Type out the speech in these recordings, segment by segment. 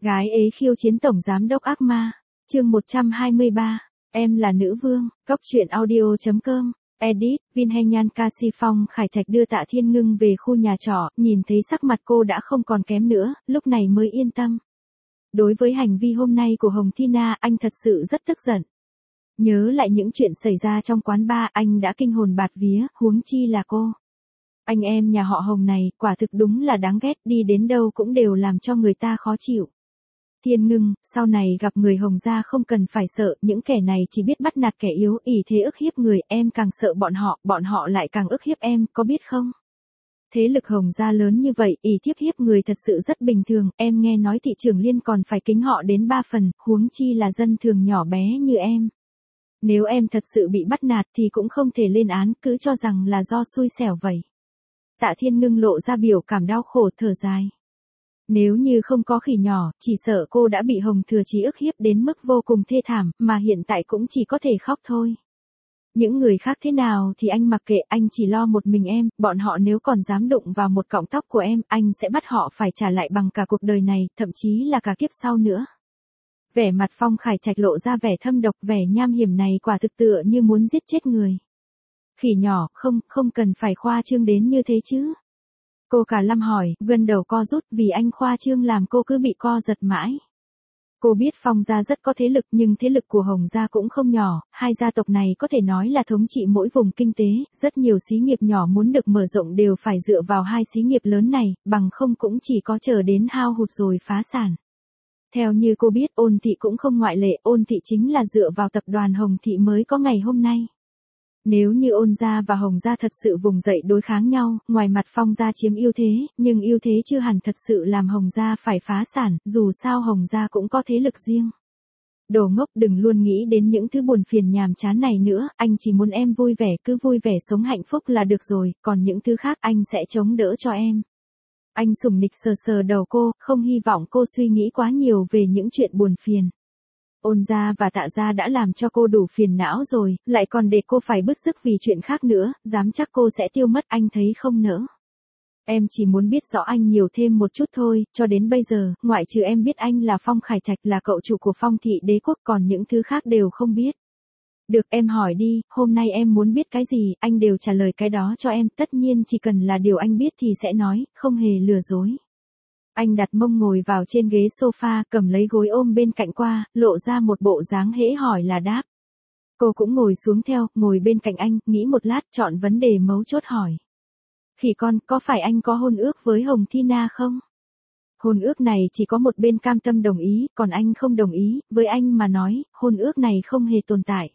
Gái ế khiêu chiến tổng giám đốc ác ma. Chương 123. Em là nữ vương. Cóc truyện audio.com. Edit. Vin Hay Nhan Ca-si Phong Khải Trạch đưa Tạ Thiên Ngưng về khu nhà trọ, nhìn thấy sắc mặt cô đã không còn kém nữa, lúc này mới yên tâm. Đối với hành vi hôm nay của Hồng Thi Na, anh thật sự rất tức giận. Nhớ lại những chuyện xảy ra trong quán bar, anh đã kinh hồn bạt vía, huống chi là cô. Anh em nhà họ Hồng này, quả thực đúng là đáng ghét, đi đến đâu cũng đều làm cho người ta khó chịu. Thiên Ngưng, sau này gặp người Hồng gia không cần phải sợ, những kẻ này chỉ biết bắt nạt kẻ yếu, ỷ thế ức hiếp người, em càng sợ bọn họ lại càng ức hiếp em, có biết không? Thế lực Hồng gia lớn như vậy, ỷ thiếp hiếp người thật sự rất bình thường, em nghe nói thị trưởng Liên còn phải kính họ đến 3 phần, huống chi là dân thường nhỏ bé như em. Nếu em thật sự bị bắt nạt thì cũng không thể lên án, cứ cho rằng là do xui xẻo vậy. Tạ Thiên Ngưng lộ ra biểu cảm đau khổ thở dài. Nếu như không có khỉ nhỏ, chỉ sợ cô đã bị Hồng Thừa Chí ức hiếp đến mức vô cùng thê thảm, mà hiện tại cũng chỉ có thể khóc thôi. Những người khác thế nào thì anh mặc kệ, anh chỉ lo một mình em, bọn họ nếu còn dám đụng vào một cọng tóc của em, anh sẽ bắt họ phải trả lại bằng cả cuộc đời này, thậm chí là cả kiếp sau nữa. Vẻ mặt Phong Khải Trạch lộ ra vẻ thâm độc, vẻ nham hiểm này quả thực tựa như muốn giết chết người. Khỉ nhỏ, không cần phải khoa trương đến như thế chứ. Cô cả lâm hỏi, gân đầu co rút, vì anh khoa trương làm cô cứ bị co giật mãi. Cô biết Phong gia rất có thế lực, nhưng thế lực của Hồng gia cũng không nhỏ, hai gia tộc này có thể nói là thống trị mỗi vùng kinh tế, rất nhiều xí nghiệp nhỏ muốn được mở rộng đều phải dựa vào hai xí nghiệp lớn này, bằng không cũng chỉ có chờ đến hao hụt rồi phá sản. Theo như cô biết, Ôn thị cũng không ngoại lệ, Ôn thị chính là dựa vào tập đoàn Hồng thị mới có ngày hôm nay. Nếu như Ôn gia và Hồng gia thật sự vùng dậy đối kháng nhau, ngoài mặt Phong gia chiếm ưu thế, nhưng ưu thế chưa hẳn thật sự làm Hồng gia phải phá sản, dù sao Hồng gia cũng có thế lực riêng. Đồ ngốc, đừng luôn nghĩ đến những thứ buồn phiền nhàm chán này nữa, anh chỉ muốn em vui vẻ, cứ vui vẻ sống hạnh phúc là được rồi, còn những thứ khác anh sẽ chống đỡ cho em. Anh sủng nịch sờ sờ đầu cô, không hy vọng cô suy nghĩ quá nhiều về những chuyện buồn phiền. Ôn gia và Tạ gia đã làm cho cô đủ phiền não rồi, lại còn để cô phải bứt rứt vì chuyện khác nữa, dám chắc cô sẽ tiêu mất, anh thấy không nỡ. Em chỉ muốn biết rõ anh nhiều thêm một chút thôi, cho đến bây giờ, ngoại trừ em biết anh là Phong Khải Trạch, là cậu chủ của Phong thị đế quốc, còn những thứ khác đều không biết. Được, em hỏi đi, hôm nay em muốn biết cái gì, anh đều trả lời cái đó cho em, tất nhiên chỉ cần là điều anh biết thì sẽ nói, không hề lừa dối. Anh đặt mông ngồi vào trên ghế sofa, cầm lấy gối ôm bên cạnh qua, lộ ra một bộ dáng hễ hỏi là đáp. Cô cũng ngồi xuống theo, ngồi bên cạnh anh, nghĩ một lát, chọn vấn đề mấu chốt hỏi. Khỉ con, có phải anh có hôn ước với Hồng Thi Na không? Hôn ước này chỉ có một bên cam tâm đồng ý, còn anh không đồng ý, với anh mà nói, hôn ước này không hề tồn tại.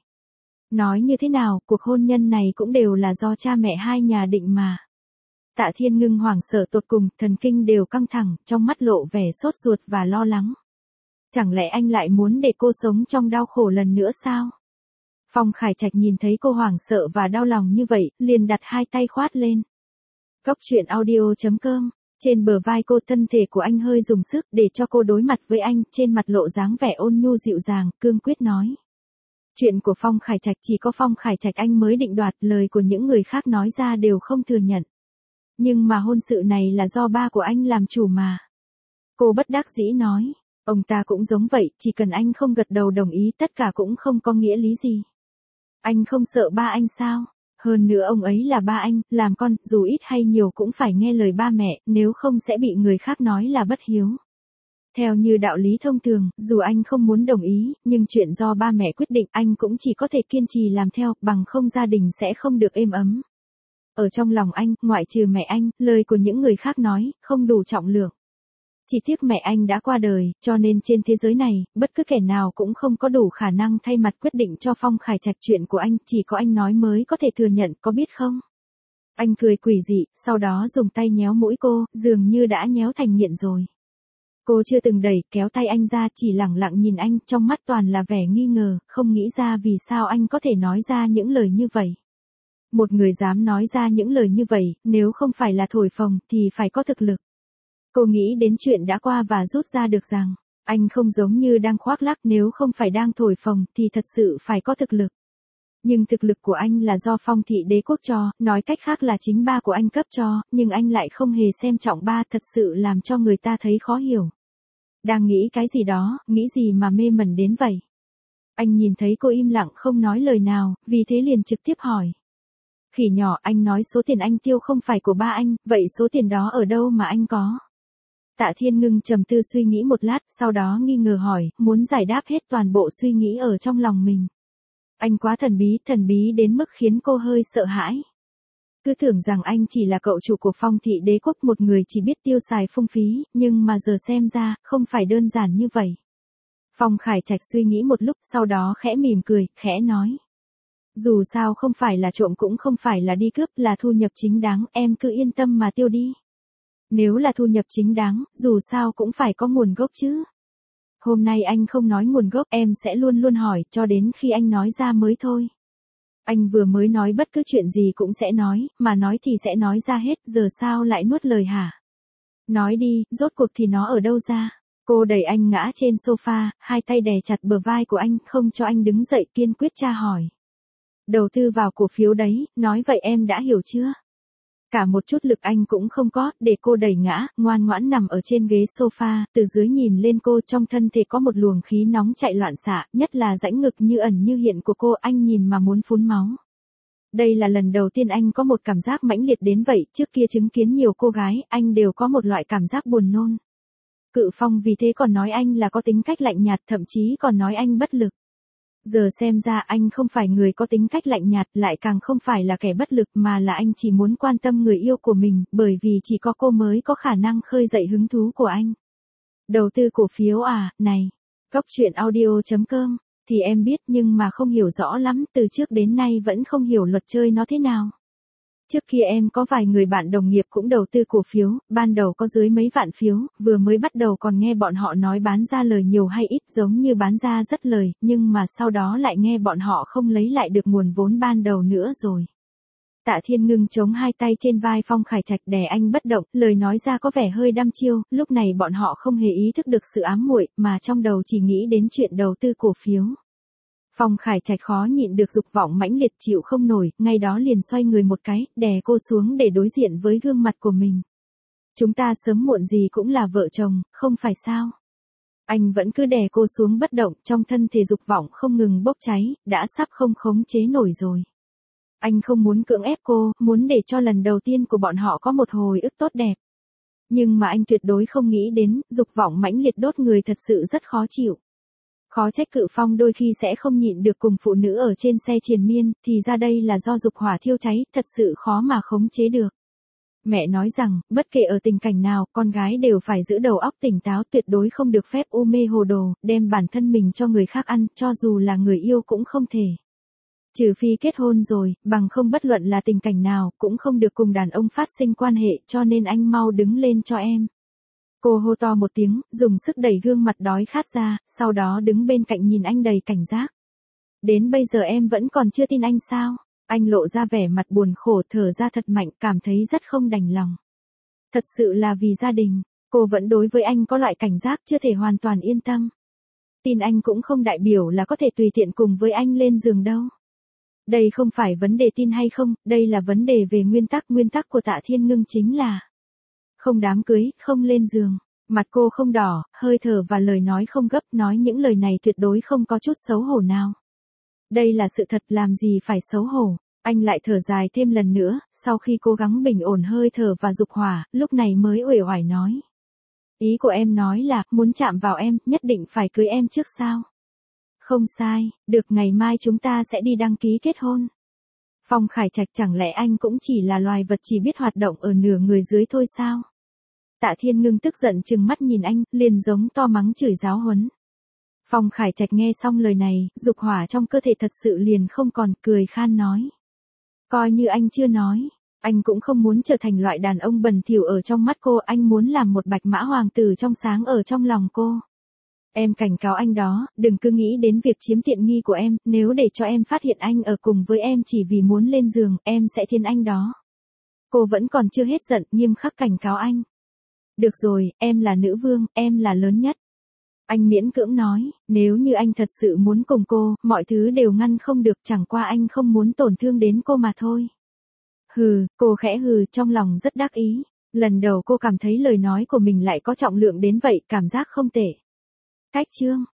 Nói như thế nào, cuộc hôn nhân này cũng đều là do cha mẹ hai nhà định mà. Tạ Thiên Ngưng hoảng sợ tột cùng, thần kinh đều căng thẳng, trong mắt lộ vẻ sốt ruột và lo lắng. Chẳng lẽ anh lại muốn để cô sống trong đau khổ lần nữa sao? Phong Khải Trạch nhìn thấy cô hoảng sợ và đau lòng như vậy, liền đặt hai tay khoát lên. Cóc truyện audio.com. Trên bờ vai cô, thân thể của anh hơi dùng sức để cho cô đối mặt với anh, trên mặt lộ dáng vẻ ôn nhu dịu dàng, cương quyết nói. Chuyện của Phong Khải Trạch chỉ có Phong Khải Trạch anh mới định đoạt, lời của những người khác nói ra đều không thừa nhận. Nhưng mà hôn sự này là do ba của anh làm chủ mà. Cô bất đắc dĩ nói, ông ta cũng giống vậy, chỉ cần anh không gật đầu đồng ý tất cả cũng không có nghĩa lý gì. Anh không sợ ba anh sao? Hơn nữa ông ấy là ba anh, làm con, dù ít hay nhiều cũng phải nghe lời ba mẹ, nếu không sẽ bị người khác nói là bất hiếu. Theo như đạo lý thông thường, dù anh không muốn đồng ý, nhưng chuyện do ba mẹ quyết định anh cũng chỉ có thể kiên trì làm theo, bằng không gia đình sẽ không được êm ấm. Ở trong lòng anh, ngoại trừ mẹ anh, lời của những người khác nói, không đủ trọng lượng. Chỉ tiếc mẹ anh đã qua đời, cho nên trên thế giới này, bất cứ kẻ nào cũng không có đủ khả năng thay mặt quyết định cho Phong Khải Trạch chuyện của anh, chỉ có anh nói mới có thể thừa nhận, có biết không? Anh cười quỷ dị, sau đó dùng tay nhéo mũi cô, dường như đã nhéo thành nghiện rồi. Cô chưa từng đẩy, kéo tay anh ra, chỉ lẳng lặng nhìn anh, trong mắt toàn là vẻ nghi ngờ, không nghĩ ra vì sao anh có thể nói ra những lời như vậy. Một người dám nói ra những lời như vậy, nếu không phải là thổi phồng, thì phải có thực lực. Cô nghĩ đến chuyện đã qua và rút ra được rằng, anh không giống như đang khoác lác, nếu không phải đang thổi phồng, thì thật sự phải có thực lực. Nhưng thực lực của anh là do Phong thị đế quốc cho, nói cách khác là chính ba của anh cấp cho, nhưng anh lại không hề xem trọng ba, thật sự làm cho người ta thấy khó hiểu. Đang nghĩ cái gì đó, nghĩ gì mà mê mẩn đến vậy? Anh nhìn thấy cô im lặng không nói lời nào, vì thế liền trực tiếp hỏi. Khỉ nhỏ, anh nói số tiền anh tiêu không phải của ba anh, vậy số tiền đó ở đâu mà anh có? Tạ Thiên Ngưng trầm tư suy nghĩ một lát, sau đó nghi ngờ hỏi, muốn giải đáp hết toàn bộ suy nghĩ ở trong lòng mình. Anh quá thần bí đến mức khiến cô hơi sợ hãi. Cứ tưởng rằng anh chỉ là cậu chủ của Phong thị đế quốc, một người chỉ biết tiêu xài phung phí, nhưng mà giờ xem ra, không phải đơn giản như vậy. Phong Khải Trạch suy nghĩ một lúc, sau đó khẽ mỉm cười, khẽ nói. Dù sao không phải là trộm cũng không phải là đi cướp, là thu nhập chính đáng, em cứ yên tâm mà tiêu đi. Nếu là thu nhập chính đáng, dù sao cũng phải có nguồn gốc chứ. Hôm nay anh không nói nguồn gốc, em sẽ luôn luôn hỏi, cho đến khi anh nói ra mới thôi. Anh vừa mới nói bất cứ chuyện gì cũng sẽ nói, mà nói thì sẽ nói ra hết, giờ sao lại nuốt lời hả? Nói đi, rốt cuộc thì nó ở đâu ra? Cô đẩy anh ngã trên sofa, hai tay đè chặt bờ vai của anh, không cho anh đứng dậy, kiên quyết tra hỏi. Đầu tư vào cổ phiếu đấy, nói vậy em đã hiểu chưa? Cả một chút lực anh cũng không có, để cô đẩy ngã, ngoan ngoãn nằm ở trên ghế sofa, từ dưới nhìn lên cô, trong thân thể có một luồng khí nóng chạy loạn xạ, nhất là rãnh ngực như ẩn như hiện của cô, anh nhìn mà muốn phun máu. Đây là lần đầu tiên anh có một cảm giác mãnh liệt đến vậy, trước kia chứng kiến nhiều cô gái, anh đều có một loại cảm giác buồn nôn. Cự Phong vì thế còn nói anh là có tính cách lạnh nhạt, thậm chí còn nói anh bất lực. Giờ xem ra anh không phải người có tính cách lạnh nhạt, lại càng không phải là kẻ bất lực, mà là anh chỉ muốn quan tâm người yêu của mình, bởi vì chỉ có cô mới có khả năng khơi dậy hứng thú của anh. Đầu tư cổ phiếu à, này, Góc Truyện Audio.com, thì em biết nhưng mà không hiểu rõ lắm, từ trước đến nay vẫn không hiểu luật chơi nó thế nào. Trước kia em có vài người bạn đồng nghiệp cũng đầu tư cổ phiếu, ban đầu có dưới mấy vạn phiếu, vừa mới bắt đầu còn nghe bọn họ nói bán ra lời nhiều hay ít, giống như bán ra rất lời, nhưng mà sau đó lại nghe bọn họ không lấy lại được nguồn vốn ban đầu nữa rồi. Tạ Thiên Ngưng chống hai tay trên vai Phong Khải Trạch đè anh bất động, lời nói ra có vẻ hơi đăm chiêu, lúc này bọn họ không hề ý thức được sự ám muội, mà trong đầu chỉ nghĩ đến chuyện đầu tư cổ phiếu. Phong Khải Trạch khó nhịn được dục vọng mãnh liệt chịu không nổi, ngay đó liền xoay người một cái, đè cô xuống để đối diện với gương mặt của mình. Chúng ta sớm muộn gì cũng là vợ chồng, không phải sao? Anh vẫn cứ đè cô xuống bất động, trong thân thể dục vọng không ngừng bốc cháy, đã sắp không khống chế nổi rồi. Anh không muốn cưỡng ép cô, muốn để cho lần đầu tiên của bọn họ có một hồi ức tốt đẹp. Nhưng mà anh tuyệt đối không nghĩ đến, dục vọng mãnh liệt đốt người thật sự rất khó chịu. Khó trách Cự Phong đôi khi sẽ không nhịn được cùng phụ nữ ở trên xe triền miên, thì ra đây là do dục hỏa thiêu cháy, thật sự khó mà khống chế được. Mẹ nói rằng, bất kể ở tình cảnh nào, con gái đều phải giữ đầu óc tỉnh táo, tuyệt đối không được phép u mê hồ đồ, đem bản thân mình cho người khác ăn, cho dù là người yêu cũng không thể. Trừ phi kết hôn rồi, bằng không bất luận là tình cảnh nào, cũng không được cùng đàn ông phát sinh quan hệ, cho nên anh mau đứng lên cho em. Cô hô to một tiếng, dùng sức đẩy gương mặt đói khát ra, sau đó đứng bên cạnh nhìn anh đầy cảnh giác. Đến bây giờ em vẫn còn chưa tin anh sao? Anh lộ ra vẻ mặt buồn khổ, thở ra thật mạnh, cảm thấy rất không đành lòng. Thật sự là vì gia đình, cô vẫn đối với anh có loại cảnh giác chưa thể hoàn toàn yên tâm. Tin anh cũng không đại biểu là có thể tùy tiện cùng với anh lên giường đâu. Đây không phải vấn đề tin hay không, đây là vấn đề về nguyên tắc của Tạ Thiên Ngưng chính là không đám cưới, không lên giường. Mặt cô không đỏ, hơi thở và lời nói không gấp, nói những lời này tuyệt đối không có chút xấu hổ nào. Đây là sự thật, làm gì phải xấu hổ. Anh lại thở dài thêm lần nữa, sau khi cố gắng bình ổn hơi thở và dục hỏa, lúc này mới uể oải nói. Ý của em nói là, muốn chạm vào em, nhất định phải cưới em trước sao? Không sai, được, ngày mai chúng ta sẽ đi đăng ký kết hôn. Phong Khải Trạch, chẳng lẽ anh cũng chỉ là loài vật chỉ biết hoạt động ở nửa người dưới thôi sao? Tạ Thiên Ngưng tức giận trừng mắt nhìn anh, liền giống to mắng chửi giáo huấn. Phong Khải Trạch nghe xong lời này, dục hỏa trong cơ thể thật sự liền không còn, cười khan nói. Coi như anh chưa nói, anh cũng không muốn trở thành loại đàn ông bẩn thỉu ở trong mắt cô, anh muốn làm một bạch mã hoàng tử trong sáng ở trong lòng cô. Em cảnh cáo anh đó, đừng cứ nghĩ đến việc chiếm tiện nghi của em, nếu để cho em phát hiện anh ở cùng với em chỉ vì muốn lên giường, em sẽ thiên anh đó. Cô vẫn còn chưa hết giận, nghiêm khắc cảnh cáo anh. Được rồi, em là nữ vương, em là lớn nhất. Anh miễn cưỡng nói, nếu như anh thật sự muốn cùng cô, mọi thứ đều ngăn không được, chẳng qua anh không muốn tổn thương đến cô mà thôi. Hừ, cô khẽ hừ, trong lòng rất đắc ý. Lần đầu cô cảm thấy lời nói của mình lại có trọng lượng đến vậy, cảm giác không tệ. Cách chương.